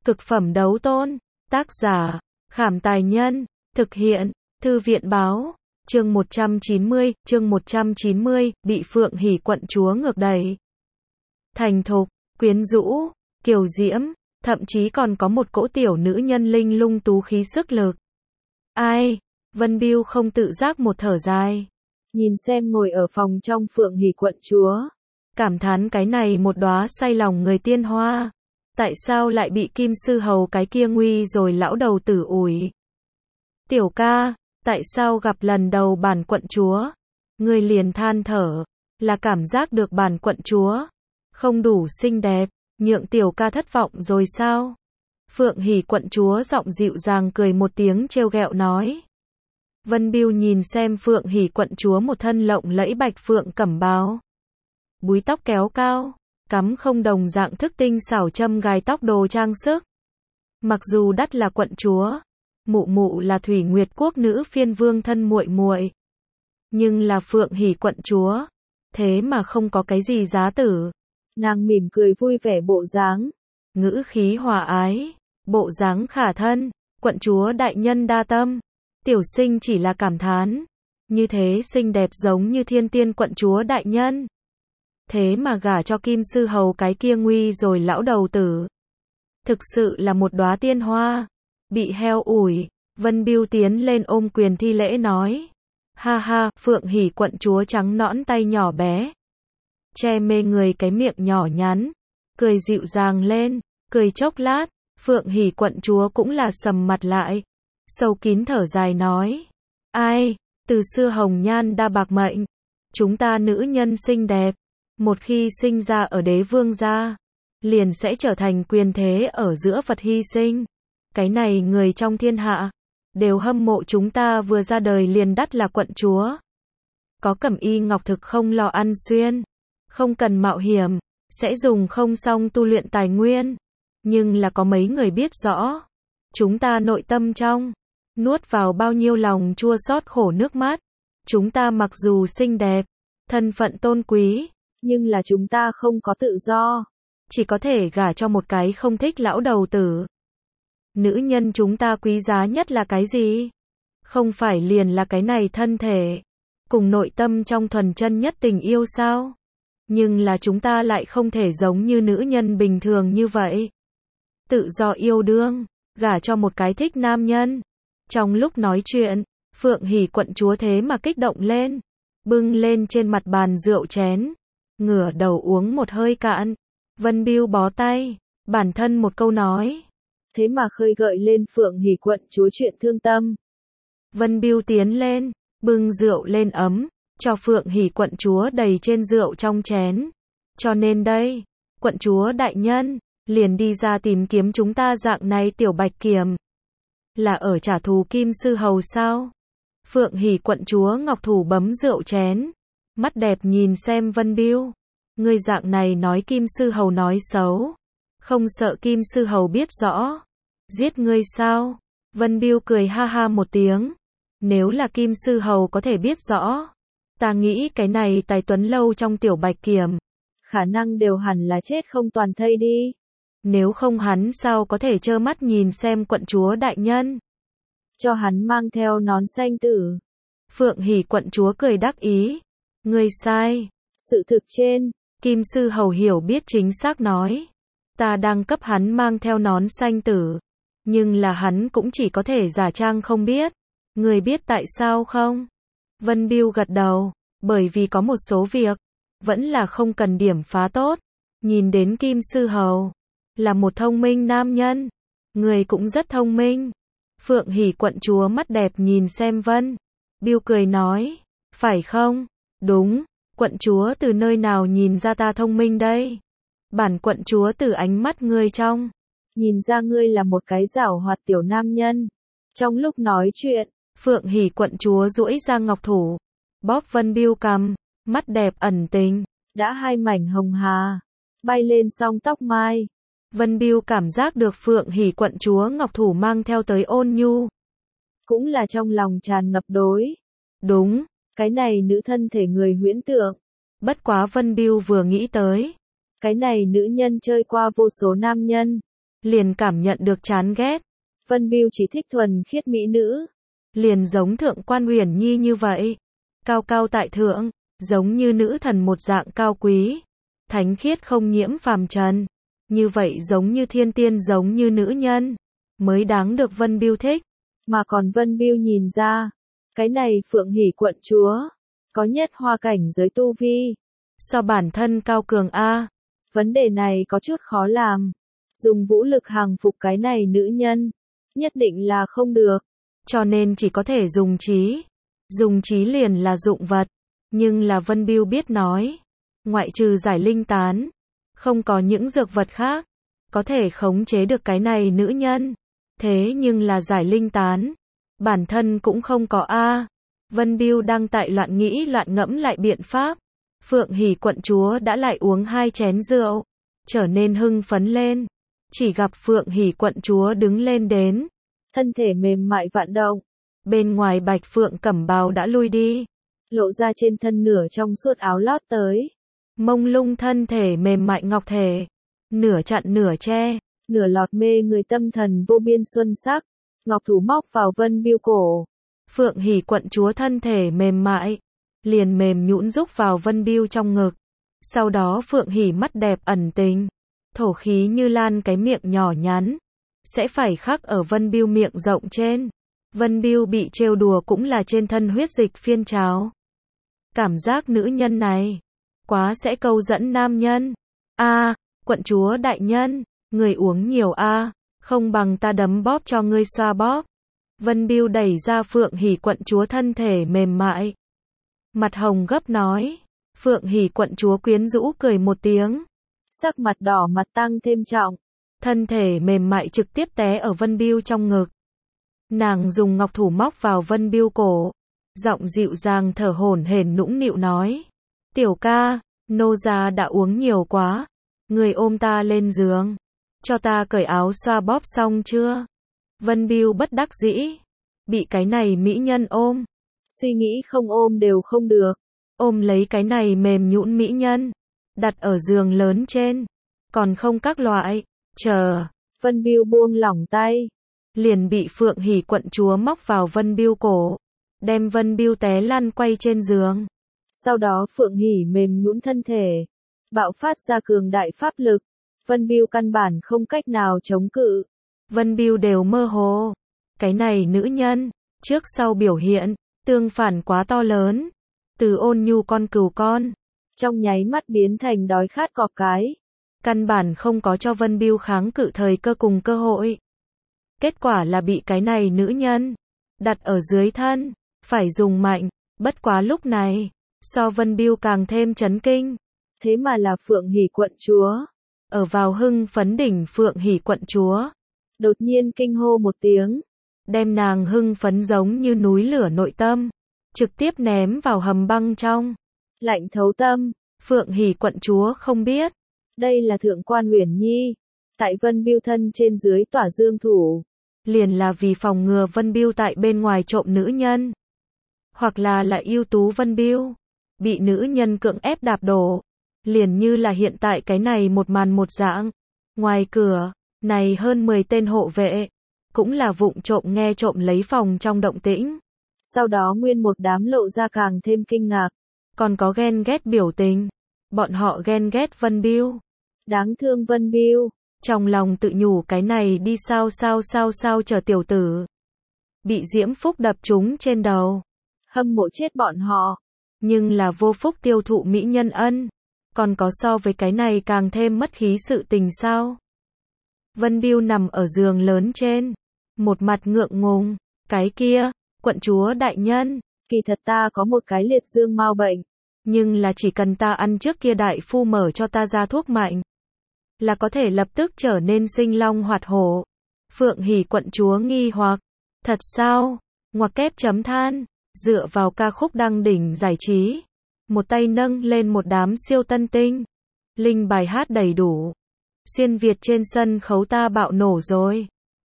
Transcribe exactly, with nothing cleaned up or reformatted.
Cực phẩm đấu tôn. Tác giả, Khảm Tài Nhân. Thực hiện, Thư viện Báo. Chương một trăm chín mươi, chương một trăm chín mươi, bị Phượng Hỉ quận chúa ngược đẩy. Thành thục, quyến rũ, kiều diễm, thậm chí còn có một cỗ tiểu nữ nhân linh lung tú khí sức lực. Ai? Vân Biêu không tự giác một thở dài. Nhìn xem ngồi ở phòng trong Phượng Hỉ quận chúa. Cảm thán cái này một đóa say lòng người tiên hoa. Tại sao lại bị Kim Sư Hầu cái kia nguy rồi lão đầu tử ủi? Tiểu ca, tại sao gặp lần đầu bản quận chúa? Người liền than thở, là cảm giác được bản quận chúa không đủ xinh đẹp, nhượng tiểu ca thất vọng rồi sao? Phượng Hỉ quận chúa giọng dịu dàng cười một tiếng trêu ghẹo nói. Vân Biêu nhìn xem Phượng Hỉ quận chúa một thân lộng lẫy bạch phượng cẩm bào, búi tóc kéo cao, cắm không đồng dạng thức tinh xảo châm gài tóc đồ trang sức. Mặc dù đắt là quận chúa, mụ mụ là Thủy Nguyệt quốc nữ phiên vương thân muội muội, nhưng là Phượng Hỉ quận chúa, thế mà không có cái gì giá tử. Nàng mỉm cười vui vẻ bộ dáng, ngữ khí hòa ái, bộ dáng khả thân, quận chúa đại nhân đa tâm. Tiểu sinh chỉ là cảm thán, như thế xinh đẹp giống như thiên tiên quận chúa đại nhân, thế mà gả cho Kim Sư Hầu cái kia nguy rồi lão đầu tử. Thực sự là một đóa tiên hoa, bị heo ủi. Vân Biêu tiến lên ôm quyền thi lễ nói. Ha ha, Phượng Hỉ quận chúa trắng nõn tay nhỏ bé, che mê người cái miệng nhỏ nhắn, cười dịu dàng lên, cười chốc lát, Phượng Hỉ quận chúa cũng là sầm mặt lại, sâu kín thở dài nói. Ai, từ xưa hồng nhan đa bạc mệnh, chúng ta nữ nhân xinh đẹp, một khi sinh ra ở đế vương gia, liền sẽ trở thành quyền thế ở giữa vật hy sinh. Cái này người trong thiên hạ đều hâm mộ chúng ta vừa ra đời liền đắt là quận chúa. Có cẩm y ngọc thực không lo ăn xuyên, không cần mạo hiểm, sẽ dùng không xong tu luyện tài nguyên. Nhưng là có mấy người biết rõ, chúng ta nội tâm trong, nuốt vào bao nhiêu lòng chua xót khổ nước mắt. Chúng ta mặc dù xinh đẹp, thân phận tôn quý, nhưng là chúng ta không có tự do, chỉ có thể gả cho một cái không thích lão đầu tử. Nữ nhân chúng ta quý giá nhất là cái gì? Không phải liền là cái này thân thể, cùng nội tâm trong thuần chân nhất tình yêu sao? Nhưng là chúng ta lại không thể giống như nữ nhân bình thường như vậy. Tự do yêu đương, gả cho một cái thích nam nhân. Trong lúc nói chuyện, Phượng Hỉ quận chúa thế mà kích động lên, bưng lên trên mặt bàn rượu chén, ngửa đầu uống một hơi cạn. Vân Biêu bó tay, bản thân một câu nói, thế mà khơi gợi lên Phượng Hỉ quận chúa chuyện thương tâm. Vân Biêu tiến lên, bưng rượu lên ấm, cho Phượng Hỉ quận chúa đầy trên rượu trong chén. Cho nên đây, quận chúa đại nhân, liền đi ra tìm kiếm chúng ta dạng này tiểu bạch kiểm. Là ở trả thù Kim Sư Hầu sao? Phượng Hỉ quận chúa ngọc thủ bấm rượu chén, mắt đẹp nhìn xem Vân Biêu. Ngươi dạng này nói Kim Sư Hầu nói xấu, không sợ Kim Sư Hầu biết rõ, giết ngươi sao? Vân Biêu cười ha ha một tiếng. Nếu là Kim Sư Hầu có thể biết rõ, ta nghĩ cái này tài tuấn lâu trong tiểu bạch kiểm, khả năng đều hẳn là chết không toàn thây đi. Nếu không hắn sao có thể trơ mắt nhìn xem quận chúa đại nhân cho hắn mang theo nón xanh tử. Phượng Hỉ quận chúa cười đắc ý. Ngươi sai. Sự thực trên, Kim Sư Hầu hiểu biết chính xác nói, ta đang cấp hắn mang theo nón xanh tử, nhưng là hắn cũng chỉ có thể giả trang không biết. Người biết tại sao không? Vân Biêu gật đầu, bởi vì có một số việc, vẫn là không cần điểm phá tốt. Nhìn đến Kim Sư Hầu, là một thông minh nam nhân, người cũng rất thông minh. Phượng Hỉ quận chúa mắt đẹp nhìn xem Vân Biêu cười nói, phải không? Đúng, quận chúa từ nơi nào nhìn ra ta thông minh đây? Bản quận chúa từ ánh mắt ngươi trong, nhìn ra ngươi là một cái giảo hoạt tiểu nam nhân. Trong lúc nói chuyện, Phượng Hỉ quận chúa duỗi ra ngọc thủ, bóp Vân Biêu cằm, mắt đẹp ẩn tình, đã hai mảnh hồng hà, bay lên song tóc mai. Vân Biêu cảm giác được Phượng Hỉ quận chúa ngọc thủ mang theo tới ôn nhu, cũng là trong lòng tràn ngập đối. Đúng, cái này nữ thân thể người huyễn tượng. Bất quá Vân Biêu vừa nghĩ tới, cái này nữ nhân chơi qua vô số nam nhân, liền cảm nhận được chán ghét. Vân Biêu chỉ thích thuần khiết mỹ nữ. Liền giống thượng quan Uyển Nhi như vậy. Cao cao tại thượng, giống như nữ thần một dạng cao quý. Thánh khiết không nhiễm phàm trần. Như vậy giống như thiên tiên giống như nữ nhân. Mới đáng được Vân Biêu thích. Mà còn Vân Biêu nhìn ra. Cái này Phượng Hỷ quận chúa. Có nhất hoa cảnh giới tu vi. So bản thân cao cường A. Vấn đề này có chút khó làm. Dùng vũ lực hàng phục cái này nữ nhân. Nhất định là không được. Cho nên chỉ có thể dùng trí. Dùng trí liền là dụng vật. Nhưng là Vân Biêu biết nói. Ngoại trừ giải linh tán. Không có những dược vật khác. Có thể khống chế được cái này nữ nhân. Thế nhưng là giải linh tán. Bản thân cũng không có A. Vân Biêu đang tại loạn nghĩ loạn ngẫm lại biện pháp. Phượng Hỷ quận chúa đã lại uống hai chén rượu. Trở nên hưng phấn lên. Chỉ gặp Phượng Hỷ quận chúa đứng lên đến. Thân thể mềm mại vạn động. Bên ngoài bạch phượng cẩm bào đã lui đi. Lộ ra trên thân nửa trong suốt áo lót tới. Mông lung thân thể mềm mại ngọc thể. Nửa chặn nửa che. Nửa lọt mê người tâm thần vô biên xuân sắc. Ngọc thủ móc vào Vân Biêu cổ. Phượng Hỷ quận chúa thân thể mềm mại. Liền mềm nhũn rúc vào Vân Biêu trong ngực. Sau đó Phượng Hỷ mắt đẹp ẩn tình. Thổ khí như lan cái miệng nhỏ nhắn. Sẽ phải khắc ở Vân Biêu miệng rộng trên. Vân Biêu bị trêu đùa cũng là trên thân huyết dịch phiên trào. Cảm giác nữ nhân này. Quá sẽ câu dẫn nam nhân. A, quận chúa đại nhân. Người uống nhiều A. Không bằng ta đấm bóp cho ngươi xoa bóp. Vân Biêu đẩy ra Phượng Hỷ quận chúa thân thể mềm mại. Mặt hồng gấp nói. Phượng Hỷ quận chúa quyến rũ cười một tiếng. Sắc mặt đỏ mặt tăng thêm trọng. Thân thể mềm mại trực tiếp té ở Vân Biêu trong ngực. Nàng dùng ngọc thủ móc vào Vân Biêu cổ. Giọng dịu dàng thở hổn hển nũng nịu nói. Tiểu ca, nô gia đã uống nhiều quá. Người ôm ta lên giường. Cho ta cởi áo xoa bóp xong chưa? Vân Biêu bất đắc dĩ. Bị cái này mỹ nhân ôm. Suy nghĩ không ôm đều không được. Ôm lấy cái này mềm nhũn mỹ nhân. Đặt ở giường lớn trên. Còn không các loại. Chờ. Vân Biêu buông lỏng tay. Liền bị Phượng Hỷ quận chúa móc vào Vân Biêu cổ. Đem Vân Biêu té lăn quay trên giường. Sau đó Phượng Hỷ mềm nhũn thân thể. Bạo phát ra cường đại pháp lực. Vân Biêu căn bản không cách nào chống cự. Vân Biêu đều mơ hồ. Cái này nữ nhân. Trước sau biểu hiện. Tương phản quá to lớn. Từ ôn nhu con cừu con. Trong nháy mắt biến thành đói khát cọp cái. Căn bản không có cho Vân Biêu kháng cự thời cơ cùng cơ hội. Kết quả là bị cái này nữ nhân. Đặt ở dưới thân. Phải dùng mạnh. Bất quá lúc này. So Vân Biêu càng thêm chấn kinh. Thế mà là Phượng Hỷ quận chúa. Ở vào hưng phấn đỉnh Phượng Hỷ quận chúa. Đột nhiên kinh hô một tiếng. Đem nàng hưng phấn giống như núi lửa nội tâm. Trực tiếp ném vào hầm băng trong. Lạnh thấu tâm. Phượng Hỷ quận chúa không biết. Đây là thượng quan Uyển Nhi. Tại Vân Biêu thân trên dưới tỏa dương thủ. Liền là vì phòng ngừa Vân Biêu tại bên ngoài trộm nữ nhân. Hoặc là là ưu tú Vân Biêu. Bị nữ nhân cưỡng ép đạp đổ. Liền như là hiện tại cái này một màn một dạng. Ngoài cửa, này hơn mười tên hộ vệ. Cũng là vụng trộm nghe trộm lấy phòng trong động tĩnh. Sau đó nguyên một đám lộ ra càng thêm kinh ngạc. Còn có ghen ghét biểu tình. Bọn họ ghen ghét Vân Biêu. Đáng thương Vân Biêu. Trong lòng tự nhủ cái này đi sao sao sao sao chờ tiểu tử. Bị diễm phúc đập trúng trên đầu. Hâm mộ chết bọn họ. Nhưng là vô phúc tiêu thụ mỹ nhân ân. Còn có so với cái này càng thêm mất khí sự tình sao. Vân Biêu nằm ở giường lớn trên. Một mặt ngượng ngùng. Cái kia, quận chúa đại nhân. Kỳ thật ta có một cái liệt dương mau bệnh. Nhưng là chỉ cần ta ăn trước kia đại phu mở cho ta ra thuốc mạnh. Là có thể lập tức trở nên sinh long hoạt hổ. Phượng Hỷ quận chúa nghi hoặc. Thật sao? Ngoặc kép chấm than. Dựa vào ca khúc đăng đỉnh giải trí. Một tay nâng lên một đám siêu tân tinh. Linh bài hát đầy đủ. Xuyên Việt trên sân khấu ta bạo nổ rồi.